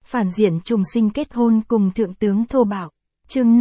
Phản diện trùng sinh kết hôn cùng thượng tướng thô bạo. Chương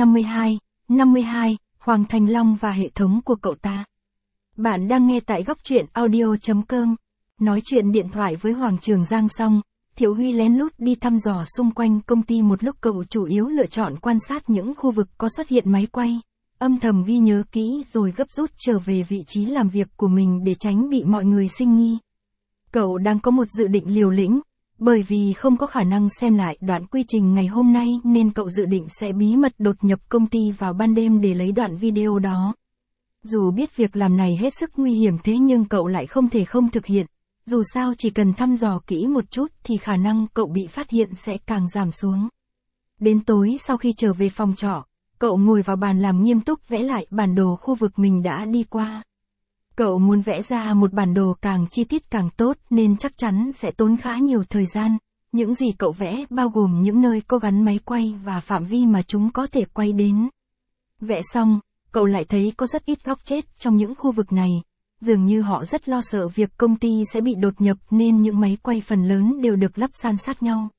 52, Hoàng Thành Long và hệ thống của cậu ta. Bạn đang nghe tại góc truyện audio.com. Nói chuyện điện thoại với Hoàng Trường Giang xong, Thiệu Huy lén lút đi thăm dò xung quanh công ty một lúc. Cậu chủ yếu lựa chọn quan sát những khu vực có xuất hiện máy quay, âm thầm ghi nhớ kỹ rồi gấp rút trở về vị trí làm việc của mình để tránh bị mọi người sinh nghi. Cậu đang có một dự định liều lĩnh, bởi vì không có khả năng xem lại đoạn quy trình ngày hôm nay nên cậu dự định sẽ bí mật đột nhập công ty vào ban đêm để lấy đoạn video đó. Dù biết việc làm này hết sức nguy hiểm thế nhưng cậu lại không thể không thực hiện. Dù sao chỉ cần thăm dò kỹ một chút thì khả năng cậu bị phát hiện sẽ càng giảm xuống. Đến tối sau khi trở về phòng trọ, cậu ngồi vào bàn làm nghiêm túc vẽ lại bản đồ khu vực mình đã đi qua. Cậu muốn vẽ ra một bản đồ càng chi tiết càng tốt nên chắc chắn sẽ tốn khá nhiều thời gian. Những gì cậu vẽ bao gồm những nơi có gắn máy quay và phạm vi mà chúng có thể quay đến. Vẽ xong, cậu lại thấy có rất ít góc chết trong những khu vực này. Dường như họ rất lo sợ việc công ty sẽ bị đột nhập nên những máy quay phần lớn đều được lắp san sát nhau.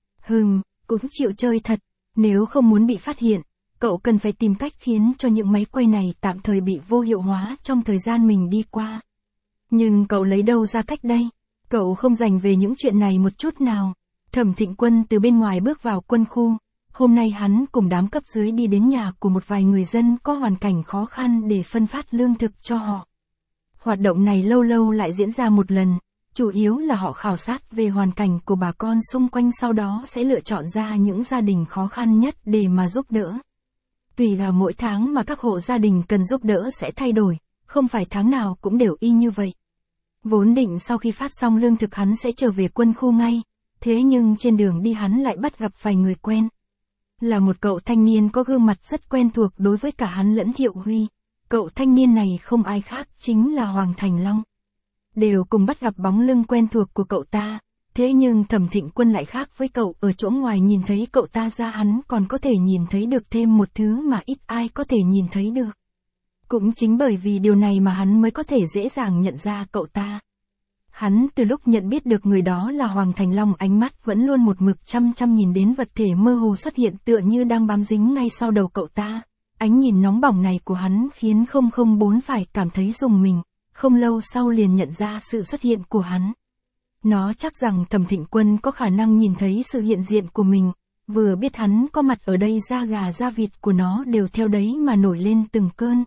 Cũng chịu chơi thật. Nếu không muốn bị phát hiện, cậu cần phải tìm cách khiến cho những máy quay này tạm thời bị vô hiệu hóa trong thời gian mình đi qua. Nhưng cậu lấy đâu ra cách đây? Cậu không dành về những chuyện này một chút nào. Thẩm Thịnh Quân từ bên ngoài bước vào quân khu. Hôm nay hắn cùng đám cấp dưới đi đến nhà của một vài người dân có hoàn cảnh khó khăn để phân phát lương thực cho họ. Hoạt động này lâu lâu lại diễn ra một lần, chủ yếu là họ khảo sát về hoàn cảnh của bà con xung quanh, sau đó sẽ lựa chọn ra những gia đình khó khăn nhất để mà giúp đỡ. Tùy vào mỗi tháng mà các hộ gia đình cần giúp đỡ sẽ thay đổi, không phải tháng nào cũng đều y như vậy. Vốn định sau khi phát xong lương thực hắn sẽ trở về quân khu ngay, thế nhưng trên đường đi hắn lại bắt gặp vài người quen. Là một cậu thanh niên có gương mặt rất quen thuộc đối với cả hắn lẫn Thiệu Huy. Cậu thanh niên này không ai khác chính là Hoàng Thành Long. Đều cùng bắt gặp bóng lưng quen thuộc của cậu ta, thế nhưng Thẩm Thịnh Quân lại khác với cậu, ở chỗ ngoài nhìn thấy cậu ta ra hắn còn có thể nhìn thấy được thêm một thứ mà ít ai có thể nhìn thấy được. Cũng chính bởi vì điều này mà hắn mới có thể dễ dàng nhận ra cậu ta. Hắn từ lúc nhận biết được người đó là Hoàng Thành Long, ánh mắt vẫn luôn một mực chăm chăm nhìn đến vật thể mơ hồ xuất hiện tựa như đang bám dính ngay sau đầu cậu ta. Ánh nhìn nóng bỏng này của hắn khiến 004 phải cảm thấy rùng mình, không lâu sau liền nhận ra sự xuất hiện của hắn. Nó chắc rằng Thẩm Thịnh Quân có khả năng nhìn thấy sự hiện diện của mình, vừa biết hắn có mặt ở đây da gà da vịt của nó đều theo đấy mà nổi lên từng cơn.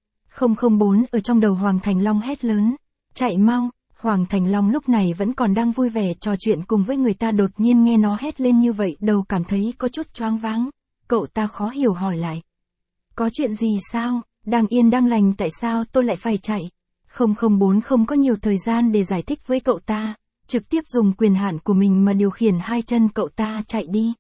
004 ở trong đầu Hoàng Thành Long hét lớn, chạy mau. Hoàng Thành Long lúc này vẫn còn đang vui vẻ trò chuyện cùng với người ta, đột nhiên nghe nó hét lên như vậy đầu cảm thấy có chút choáng váng. Cậu ta khó hiểu hỏi lại. Có chuyện gì sao? Đang yên đang lành tại sao tôi lại phải chạy? 004 không có nhiều thời gian để giải thích với cậu ta, trực tiếp dùng quyền hạn của mình mà điều khiển hai chân cậu ta chạy đi.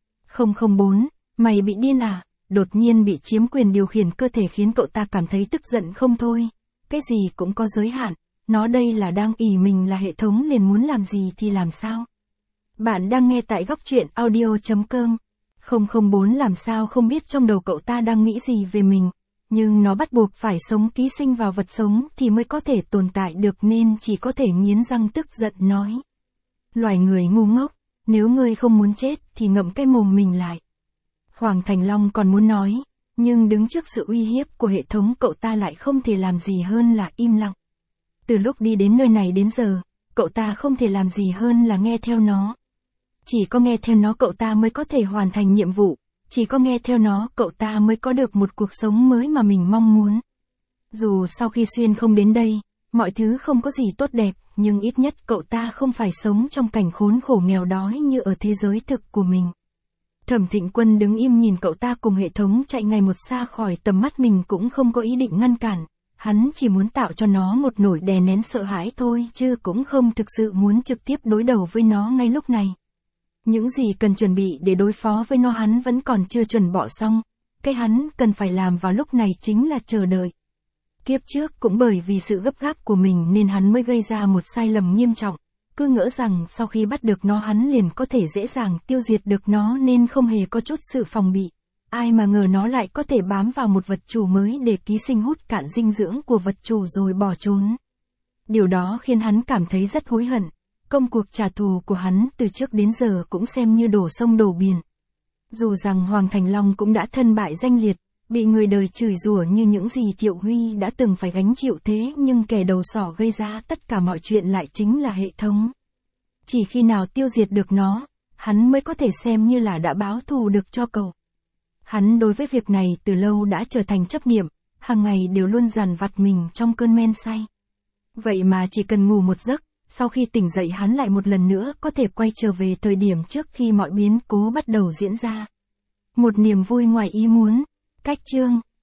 004, mày bị điên à? Đột nhiên bị chiếm quyền điều khiển cơ thể khiến cậu ta cảm thấy tức giận không thôi. Cái gì cũng có giới hạn, nó đây là đang ỷ mình là hệ thống liền muốn làm gì thì làm sao? Bạn đang nghe tại góc truyện audio.com. 004 làm sao không biết trong đầu cậu ta đang nghĩ gì về mình, nhưng nó bắt buộc phải sống ký sinh vào vật sống thì mới có thể tồn tại được nên chỉ có thể nghiến răng tức giận nói. Loài người ngu ngốc, nếu ngươi không muốn chết thì ngậm cái mồm mình lại. Hoàng Thành Long còn muốn nói, nhưng đứng trước sự uy hiếp của hệ thống cậu ta lại không thể làm gì hơn là im lặng. Từ lúc đi đến nơi này đến giờ, cậu ta không thể làm gì hơn là nghe theo nó. Chỉ có nghe theo nó cậu ta mới có thể hoàn thành nhiệm vụ, chỉ có nghe theo nó cậu ta mới có được một cuộc sống mới mà mình mong muốn. Dù sau khi xuyên không đến đây, mọi thứ không có gì tốt đẹp, nhưng ít nhất cậu ta không phải sống trong cảnh khốn khổ nghèo đói như ở thế giới thực của mình. Thẩm Thịnh Quân đứng im nhìn cậu ta cùng hệ thống chạy ngày một xa khỏi tầm mắt mình, cũng không có ý định ngăn cản. Hắn chỉ muốn tạo cho nó một nỗi đè nén sợ hãi thôi chứ cũng không thực sự muốn trực tiếp đối đầu với nó ngay lúc này. Những gì cần chuẩn bị để đối phó với nó hắn vẫn còn chưa chuẩn bỏ xong. Cái hắn cần phải làm vào lúc này chính là chờ đợi. Kiếp trước cũng bởi vì sự gấp gáp của mình nên hắn mới gây ra một sai lầm nghiêm trọng. Cứ ngỡ rằng sau khi bắt được nó hắn liền có thể dễ dàng tiêu diệt được nó nên không hề có chút sự phòng bị. Ai mà ngờ nó lại có thể bám vào một vật chủ mới để ký sinh hút cạn dinh dưỡng của vật chủ rồi bỏ trốn. Điều đó khiến hắn cảm thấy rất hối hận. Công cuộc trả thù của hắn từ trước đến giờ cũng xem như đổ sông đổ biển. Dù rằng Hoàng Thành Long cũng đã thân bại danh liệt, bị người đời chửi rủa như những gì Thiệu Huy đã từng phải gánh chịu thế, nhưng kẻ đầu sỏ gây ra tất cả mọi chuyện lại chính là hệ thống. Chỉ khi nào tiêu diệt được nó, hắn mới có thể xem như là đã báo thù được cho cậu. Hắn đối với việc này từ lâu đã trở thành chấp niệm, hàng ngày đều luôn dằn vặt mình trong cơn men say. Vậy mà chỉ cần ngủ một giấc, sau khi tỉnh dậy hắn lại một lần nữa có thể quay trở về thời điểm trước khi mọi biến cố bắt đầu diễn ra. Một niềm vui ngoài ý muốn. Cách chương